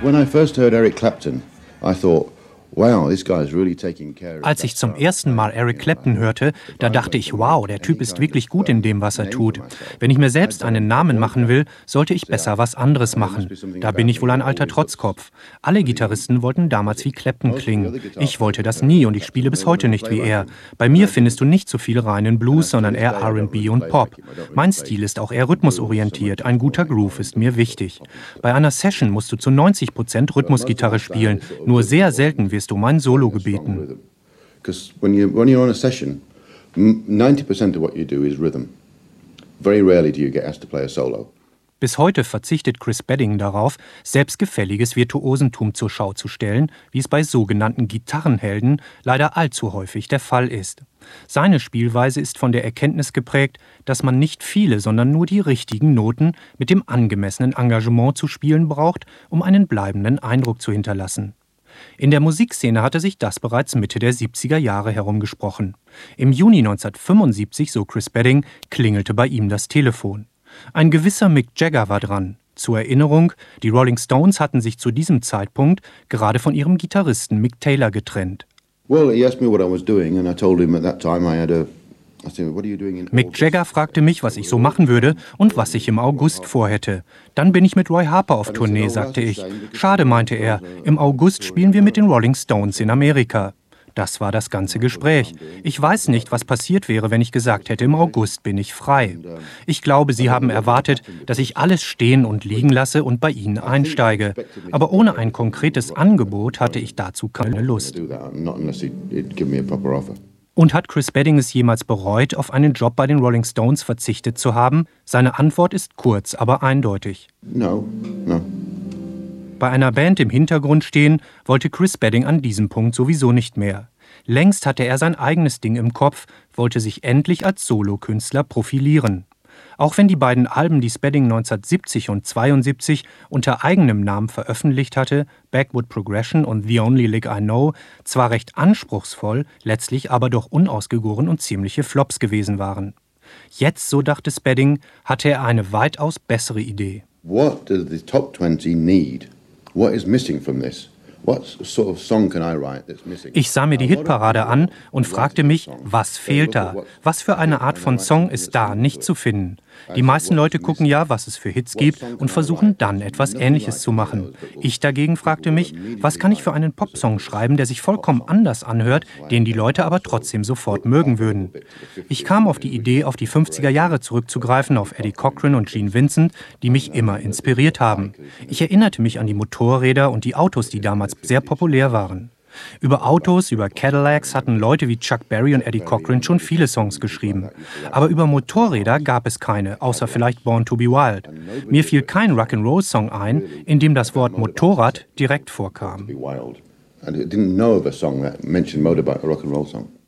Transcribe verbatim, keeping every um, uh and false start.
When I first heard Eric Clapton, I thought, wow, this guy is really taking care of. Als ich zum ersten Mal Eric Clapton hörte, da dachte ich, wow, der Typ ist wirklich gut in dem, was er tut. Wenn ich mir selbst einen Namen machen will, sollte ich besser was anderes machen. Da bin ich wohl ein alter Trotzkopf. Alle Gitarristen wollten damals wie Clapton klingen. Ich wollte das nie und ich spiele bis heute nicht wie er. Bei mir findest du nicht so viel reinen Blues, sondern eher R and B und Pop. Mein Stil ist auch eher rhythmusorientiert. Ein guter Groove ist mir wichtig. Bei einer Session musst du zu neunzig Prozent Rhythmusgitarre spielen. Nur sehr selten wirst du um ein Solo gebeten. Because when you when you're on a session, ninety percent of what you do is rhythm. Very rarely do you get asked to play a solo. Bis heute verzichtet Chris Spedding darauf, selbstgefälliges Virtuosentum zur Schau zu stellen, wie es bei sogenannten Gitarrenhelden leider allzu häufig der Fall ist. Seine Spielweise ist von der Erkenntnis geprägt, dass man nicht viele, sondern nur die richtigen Noten mit dem angemessenen Engagement zu spielen braucht, um einen bleibenden Eindruck zu hinterlassen. In der Musikszene hatte sich das bereits Mitte der siebziger Jahre herumgesprochen. Im Juni neunzehnhundertfünfundsiebzig, so Chris Spedding, klingelte bei ihm das Telefon. Ein gewisser Mick Jagger war dran. Zur Erinnerung, die Rolling Stones hatten sich zu diesem Zeitpunkt gerade von ihrem Gitarristen Mick Taylor getrennt. Well, he asked me what I was doing and I told him at that time I had a Mick Jagger fragte mich, was ich so machen würde und was ich im August vorhätte. Dann bin ich mit Roy Harper auf Tournee, sagte ich. Schade, meinte er, im August spielen wir mit den Rolling Stones in Amerika. Das war das ganze Gespräch. Ich weiß nicht, was passiert wäre, wenn ich gesagt hätte, im August bin ich frei. Ich glaube, Sie haben erwartet, dass ich alles stehen und liegen lasse und bei Ihnen einsteige. Aber ohne ein konkretes Angebot hatte ich dazu keine Lust. Und hat Chris Spedding es jemals bereut, auf einen Job bei den Rolling Stones verzichtet zu haben? Seine Antwort ist kurz, aber eindeutig. No, no. Bei einer Band im Hintergrund stehen wollte Chris Spedding an diesem Punkt sowieso nicht mehr. Längst hatte er sein eigenes Ding im Kopf, wollte sich endlich als Solokünstler profilieren. Auch wenn die beiden Alben, die Spedding neunzehnhundertsiebzig und zweiundsiebzig unter eigenem Namen veröffentlicht hatte, Backward Progression und The Only Lick I Know, zwar recht anspruchsvoll, letztlich aber doch unausgegoren und ziemliche Flops gewesen waren. Jetzt, so dachte Spedding, hatte er eine weitaus bessere Idee. What do the top twenty need? What is missing from this? Ich sah mir die Hitparade an und fragte mich, was fehlt da? Was für eine Art von Song ist da nicht zu finden? Die meisten Leute gucken ja, was es für Hits gibt und versuchen dann etwas Ähnliches zu machen. Ich dagegen fragte mich, was kann ich für einen Popsong schreiben, der sich vollkommen anders anhört, den die Leute aber trotzdem sofort mögen würden. Ich kam auf die Idee, auf die fünfziger Jahre zurückzugreifen, auf Eddie Cochran und Gene Vincent, die mich immer inspiriert haben. Ich erinnerte mich an die Motorräder und die Autos, die damals sehr populär waren. Über Autos, über Cadillacs hatten Leute wie Chuck Berry und Eddie Cochran schon viele Songs geschrieben. Aber über Motorräder gab es keine, außer vielleicht Born to be Wild. Mir fiel kein Rock'n'Roll-Song ein, in dem das Wort Motorrad direkt vorkam.